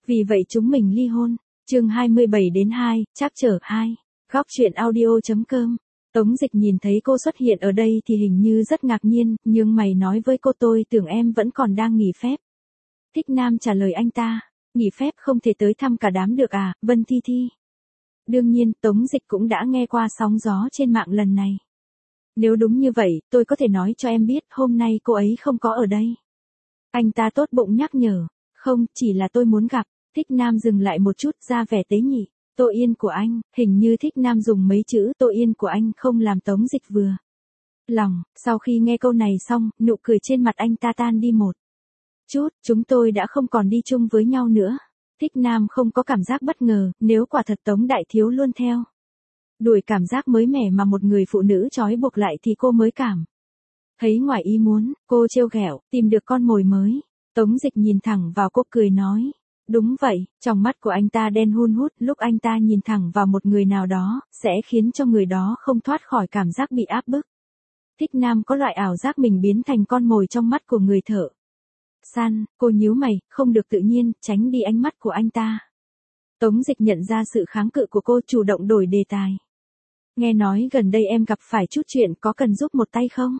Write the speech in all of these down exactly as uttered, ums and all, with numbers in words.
vì vậy chúng mình ly hôn. Chương hai mươi bảy đến hai, chapter hai. Góc truyện audio.com. Tống Dịch nhìn thấy cô xuất hiện ở đây thì hình như rất ngạc nhiên, nhưng mày nói với cô tôi tưởng em vẫn còn đang nghỉ phép. Thích Nam trả lời anh ta, nghỉ phép không thể tới thăm cả đám được à, Vân Thi Thi. Đương nhiên, Tống Dịch cũng đã nghe qua sóng gió trên mạng lần này. Nếu đúng như vậy, tôi có thể nói cho em biết hôm nay cô ấy không có ở đây. Anh ta tốt bụng nhắc nhở, không, chỉ là tôi muốn gặp. Thích Nam dừng lại một chút ra vẻ tế nhị. Tô Yên của anh, hình như Thích Nam dùng mấy chữ Tô Yên của anh không làm Tống Dịch vừa lòng. Sau khi nghe câu này xong, nụ cười trên mặt anh ta tan đi một chút, chúng tôi đã không còn đi chung với nhau nữa. Thích Nam không có cảm giác bất ngờ, nếu quả thật Tống Đại Thiếu luôn theo đuổi cảm giác mới mẻ mà một người phụ nữ trói buộc lại thì cô mới cảm thấy ngoài ý muốn. Cô trêu ghẹo, tìm được con mồi mới. Tống Dịch nhìn thẳng vào cô cười nói. Đúng vậy, trong mắt của anh ta đen hun hút, lúc anh ta nhìn thẳng vào một người nào đó, sẽ khiến cho người đó không thoát khỏi cảm giác bị áp bức. Thích Nam có loại ảo giác mình biến thành con mồi trong mắt của người thợ săn. Cô nhíu mày, không được tự nhiên, tránh đi ánh mắt của anh ta. Tống Dịch nhận ra sự kháng cự của cô, chủ động đổi đề tài. Nghe nói gần đây em gặp phải chút chuyện, có cần giúp một tay không?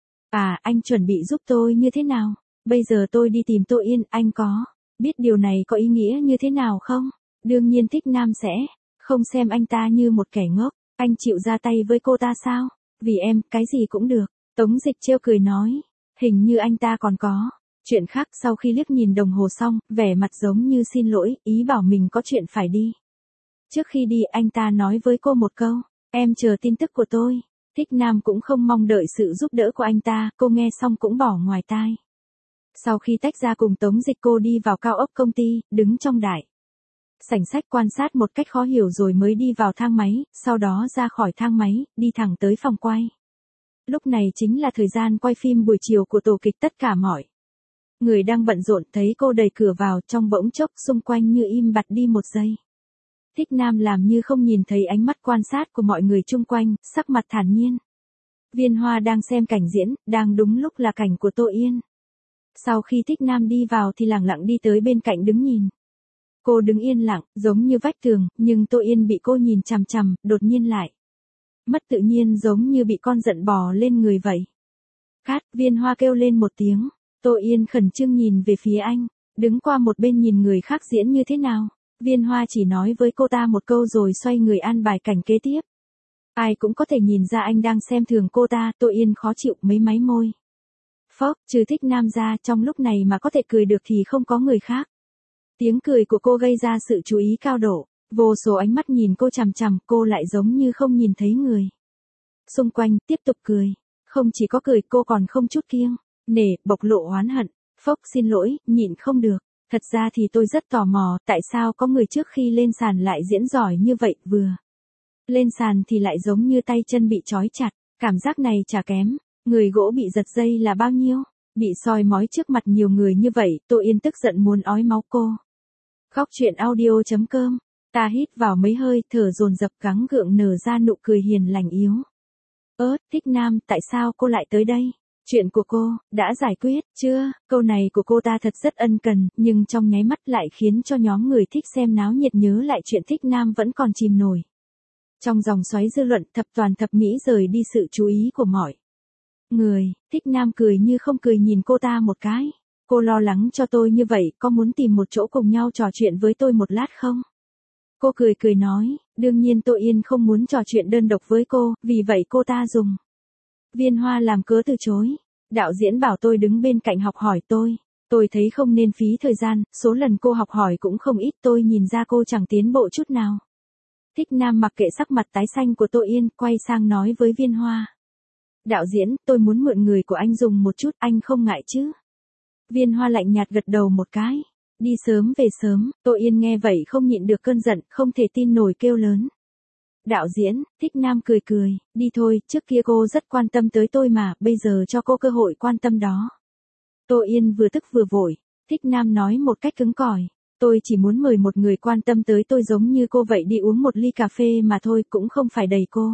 À, anh chuẩn bị giúp tôi như thế nào? Bây giờ tôi đi tìm Tô Yên, anh có biết điều này có ý nghĩa như thế nào không? Đương nhiên Thích Nam sẽ không xem anh ta như một kẻ ngốc. Anh chịu ra tay với cô ta sao? Vì em, cái gì cũng được. Tống Dịch trêu cười nói. Hình như anh ta còn có chuyện khác. Sau khi liếc nhìn đồng hồ xong, vẻ mặt giống như xin lỗi, ý bảo mình có chuyện phải đi. Trước khi đi anh ta nói với cô một câu. Em chờ tin tức của tôi. Thích Nam cũng không mong đợi sự giúp đỡ của anh ta, cô nghe xong cũng bỏ ngoài tai. Sau khi tách ra cùng Tống Dịch, cô đi vào cao ốc công ty, đứng trong đại sảnh sách quan sát một cách khó hiểu rồi mới đi vào thang máy, sau đó ra khỏi thang máy, đi thẳng tới phòng quay. Lúc này chính là thời gian quay phim buổi chiều của tổ kịch. Tất cả mọi người đang bận rộn, thấy cô đẩy cửa vào, trong bỗng chốc xung quanh như im bặt đi một giây. Thích Nam làm như không nhìn thấy ánh mắt quan sát của mọi người chung quanh, sắc mặt thản nhiên. Viên Hoa đang xem cảnh diễn, đang đúng lúc là cảnh của Tô Yên. Sau khi Thích Nam đi vào thì lẳng lặng đi tới bên cạnh đứng nhìn. Cô đứng yên lặng, giống như vách tường, nhưng Tô Yên bị cô nhìn chằm chằm, đột nhiên lại mất tự nhiên, giống như bị con giận bò lên người vậy. Cát, Viên Hoa kêu lên một tiếng. Tô Yên khẩn trương nhìn về phía anh, đứng qua một bên nhìn người khác diễn như thế nào. Viên Hoa chỉ nói với cô ta một câu rồi xoay người an bài cảnh kế tiếp. Ai cũng có thể nhìn ra anh đang xem thường cô ta. Tô Yên khó chịu mấy máy môi. Phốc, trừ Thích Nam ra, trong lúc này mà có thể cười được thì không có người khác. Tiếng cười của cô gây ra sự chú ý cao độ. Vô số ánh mắt nhìn cô chằm chằm, cô lại giống như không nhìn thấy người xung quanh, tiếp tục cười. Không chỉ có cười, cô còn không chút kiêng nể, bộc lộ oán hận. Phốc, xin lỗi, nhịn không được. Thật ra thì tôi rất tò mò, tại sao có người trước khi lên sàn lại diễn giỏi như vậy, vừa lên sàn thì lại giống như tay chân bị trói chặt. Cảm giác này chả kém người gỗ bị giật dây là bao nhiêu. Bị soi mói trước mặt nhiều người như vậy, Tô Yên tức giận muốn ói máu cô. Góc truyện audio.com. Ta hít vào mấy hơi, thở dồn dập, gắng gượng nở ra nụ cười hiền lành yếu ớt. Thích Nam, tại sao cô lại tới đây? Chuyện của cô, đã giải quyết chưa? Câu này của cô ta thật rất ân cần, nhưng trong nháy mắt lại khiến cho nhóm người thích xem náo nhiệt nhớ lại chuyện Thích Nam vẫn còn chìm nổi trong dòng xoáy dư luận. Thập toàn thập mỹ rời đi sự chú ý của mọi người. Thích Nam cười như không cười nhìn cô ta một cái. Cô lo lắng cho tôi như vậy, có muốn tìm một chỗ cùng nhau trò chuyện với tôi một lát không? Cô cười cười nói, đương nhiên Tô Yên không muốn trò chuyện đơn độc với cô, vì vậy cô ta dùng Viên Hoa làm cớ từ chối. Đạo diễn bảo tôi đứng bên cạnh học hỏi tôi. Tôi thấy không nên phí thời gian, số lần cô học hỏi cũng không ít, tôi nhìn ra cô chẳng tiến bộ chút nào. Thích Nam mặc kệ sắc mặt tái xanh của Tô Yên, quay sang nói với Viên Hoa. Đạo diễn, tôi muốn mượn người của anh dùng một chút, anh không ngại chứ? Viên Hoa lạnh nhạt gật đầu một cái. Đi sớm về sớm. Tô Yên nghe vậy không nhịn được cơn giận, không thể tin nổi kêu lớn. Đạo diễn, Thích Nam cười cười, đi thôi, trước kia cô rất quan tâm tới tôi mà, bây giờ cho cô cơ hội quan tâm đó. Tô Yên vừa tức vừa vội. Thích Nam nói một cách cứng cỏi. Tôi chỉ muốn mời một người quan tâm tới tôi giống như cô vậy đi uống một ly cà phê mà thôi, cũng không phải đẩy cô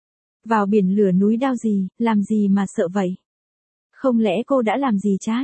vào biển lửa núi đao gì, làm gì mà sợ vậy? Không lẽ cô đã làm gì trái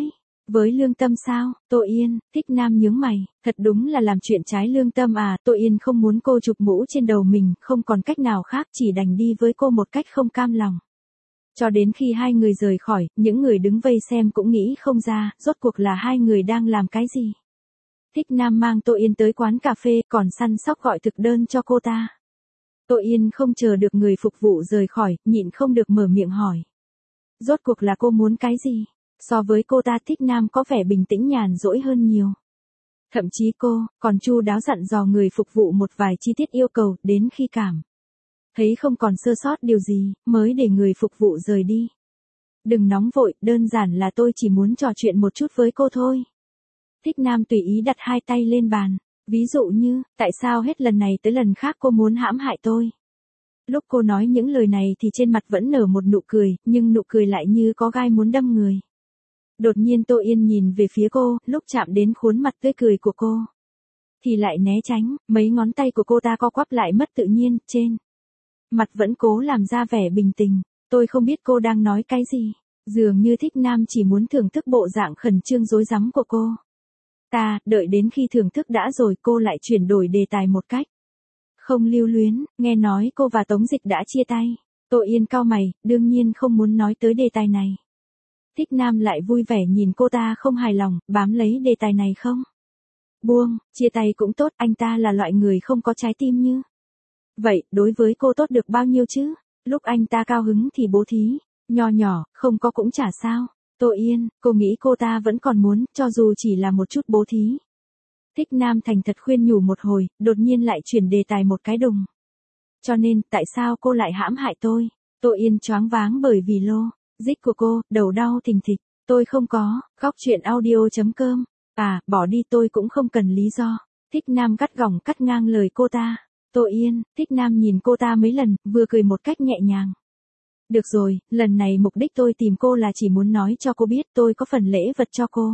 Với lương tâm sao? Tô Yên, Thích Nam nhướng mày, thật đúng là làm chuyện trái lương tâm à. Tô Yên không muốn cô chụp mũ trên đầu mình, không còn cách nào khác, chỉ đành đi với cô một cách không cam lòng. Cho đến khi hai người rời khỏi, những người đứng vây xem cũng nghĩ không ra, rốt cuộc là hai người đang làm cái gì. Thích Nam mang Tô Yên tới quán cà phê, còn săn sóc gọi thực đơn cho cô ta. Tô Yên không chờ được người phục vụ rời khỏi, nhịn không được mở miệng hỏi. Rốt cuộc là cô muốn cái gì? So với cô ta, Thích Nam có vẻ bình tĩnh nhàn rỗi hơn nhiều. Thậm chí cô còn chu đáo dặn dò người phục vụ một vài chi tiết yêu cầu, đến khi cảm thấy không còn sơ sót điều gì, mới để người phục vụ rời đi. Đừng nóng vội, đơn giản là tôi chỉ muốn trò chuyện một chút với cô thôi. Thích Nam tùy ý đặt hai tay lên bàn. Ví dụ như, tại sao hết lần này tới lần khác cô muốn hãm hại tôi? Lúc cô nói những lời này thì trên mặt vẫn nở một nụ cười, nhưng nụ cười lại như có gai muốn đâm người. Đột nhiên Tô Yên nhìn về phía cô, lúc chạm đến khuôn mặt tươi cười của cô, thì lại né tránh, mấy ngón tay của cô ta co quắp lại mất tự nhiên, trên mặt vẫn cố làm ra vẻ bình tĩnh. Tôi không biết cô đang nói cái gì. Dường như Thích Nam chỉ muốn thưởng thức bộ dạng khẩn trương rối rắm của cô. Ta, đợi đến khi thưởng thức đã rồi cô lại chuyển đổi đề tài một cách không lưu luyến, nghe nói cô và Tống Dịch đã chia tay. Tô Yên cau mày, đương nhiên không muốn nói tới đề tài này. Thích Nam lại vui vẻ nhìn cô ta không hài lòng, bám lấy đề tài này không buông, chia tay cũng tốt, anh ta là loại người không có trái tim như vậy, đối với cô tốt được bao nhiêu chứ? Lúc anh ta cao hứng thì bố thí, nho nhỏ, không có cũng chả sao. Tô Yên, cô nghĩ cô ta vẫn còn muốn, cho dù chỉ là một chút bố thí. Thích Nam thành thật khuyên nhủ một hồi, đột nhiên lại chuyển đề tài một cái đùng. Cho nên, tại sao cô lại hãm hại tôi? Tô Yên choáng váng bởi vì lô dích của cô, đầu đau thình thịch. Tôi không có, khóc chuyện audio chấm com. À, bỏ đi, tôi cũng không cần lý do. Thích Nam gắt gỏng cắt ngang lời cô ta. Tô Yên, Thích Nam nhìn cô ta mấy lần, vừa cười một cách nhẹ nhàng. Được rồi, lần này mục đích tôi tìm cô là chỉ muốn nói cho cô biết tôi có phần lễ vật cho cô.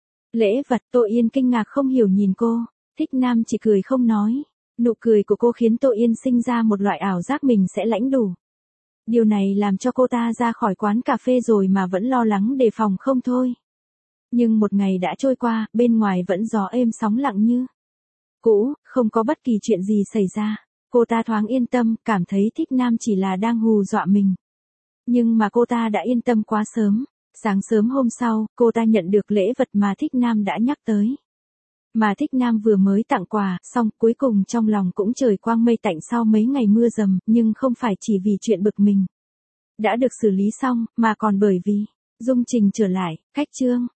Lễ vật? Tô Yên kinh ngạc không hiểu nhìn cô. Thích Nam chỉ cười không nói. Nụ cười của cô khiến Tô Yên sinh ra một loại ảo giác mình sẽ lãnh đủ. Điều này làm cho cô ta ra khỏi quán cà phê rồi mà vẫn lo lắng đề phòng không thôi. Nhưng một ngày đã trôi qua, bên ngoài vẫn gió êm sóng lặng như cũ, không có bất kỳ chuyện gì xảy ra. Cô ta thoáng yên tâm, cảm thấy Thích Nam chỉ là đang hù dọa mình. Nhưng mà cô ta đã yên tâm quá sớm. Sáng sớm hôm sau, cô ta nhận được lễ vật mà Thích Nam đã nhắc tới. Mà Thích Nam vừa mới tặng quà, xong cuối cùng trong lòng cũng trời quang mây tạnh sau mấy ngày mưa dầm, nhưng không phải chỉ vì chuyện bực mình đã được xử lý xong, mà còn bởi vì Dung Trình trở lại, khách trương.